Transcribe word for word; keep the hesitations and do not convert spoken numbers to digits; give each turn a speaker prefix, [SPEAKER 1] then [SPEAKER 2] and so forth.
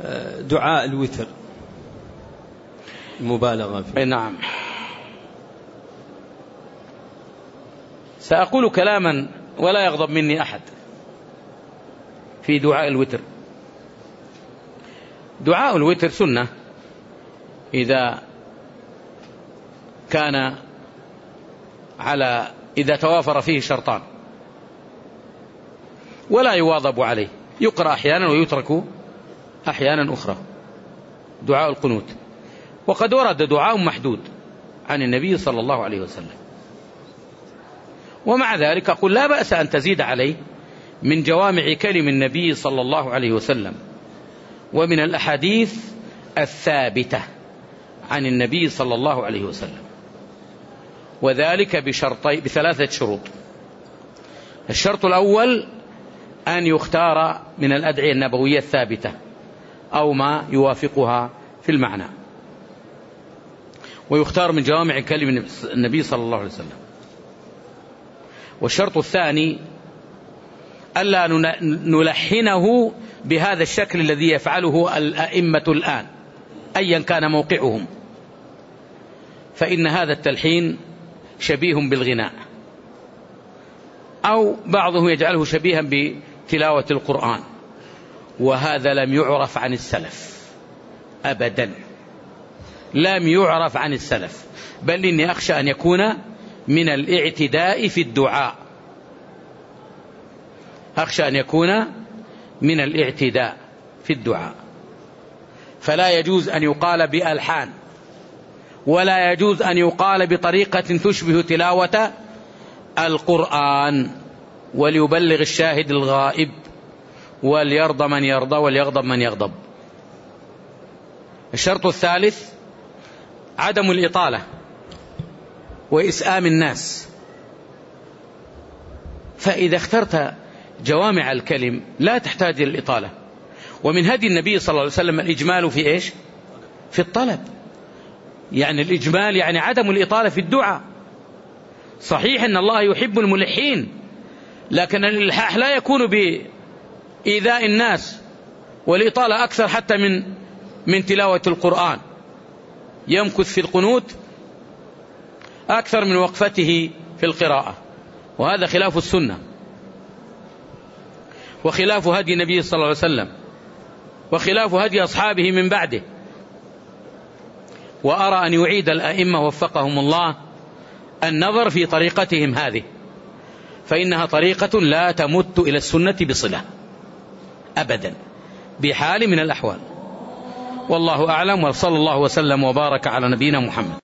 [SPEAKER 1] دعاء الوتر مبالغة فيه.
[SPEAKER 2] نعم. سأقول كلاما ولا يغضب مني أحد في دعاء الوتر. دعاء الوتر سنة إذا كان على إذا توافر فيه شرطان، ولا يواظب عليه، يقرأ أحيانا ويترك أحيانا أخرى، دعاء القنوت. وقد ورد دعاء محدود عن النبي صلى الله عليه وسلم، ومع ذلك أقول لا بأس أن تزيد عليه من جوامع كلم النبي صلى الله عليه وسلم ومن الأحاديث الثابتة عن النبي صلى الله عليه وسلم، وذلك بشرطي بثلاثة شروط. الشرط الأول أن يختار من الأدعية النبوية الثابتة أو ما يوافقها في المعنى، ويختار من جوامع كلم النبي صلى الله عليه وسلم. والشرط الثاني ألا نلحنه بهذا الشكل الذي يفعله الأئمة الآن أيا كان موقعهم، فإن هذا التلحين شبيه بالغناء، أو بعضهم يجعله شبيها بتلاوة القرآن، وهذا لم يعرف عن السلف أبدا، لم يعرف عن السلف، بل إني أخشى أن يكون من الاعتداء في الدعاء، أخشى أن يكون من الاعتداء في الدعاء. فلا يجوز أن يقال بألحان، ولا يجوز أن يقال بطريقة تشبه تلاوة القرآن. وليبلغ الشاهد الغائب، وليرضى من يرضى، وليغضب من يغضب. الشرط الثالث عدم الإطالة وإسآم الناس. فإذا اخترت جوامع الكلم لا تحتاج إلى الإطالة. ومن هدي النبي صلى الله عليه وسلم الإجمال في إيش؟ في الطلب. يعني الإجمال يعني عدم الإطالة في الدعاء. صحيح أن الله يحب الملحين، لكن الإلحاح لا يكون بإيذاء الناس، والإطالة أكثر حتى من من تلاوة القرآن. يمكث في القنوت أكثر من وقفته في القراءة، وهذا خلاف السنة وخلاف هدي النبي صلى الله عليه وسلم وخلاف هدي أصحابه من بعده. وأرى أن يعيد الأئمة وفقهم الله النظر في طريقتهم هذه، فإنها طريقة لا تمت إلى السنة بصلة أبدا بحال من الأحوال. والله أعلم، وصلى الله وسلم وبارك على نبينا محمد.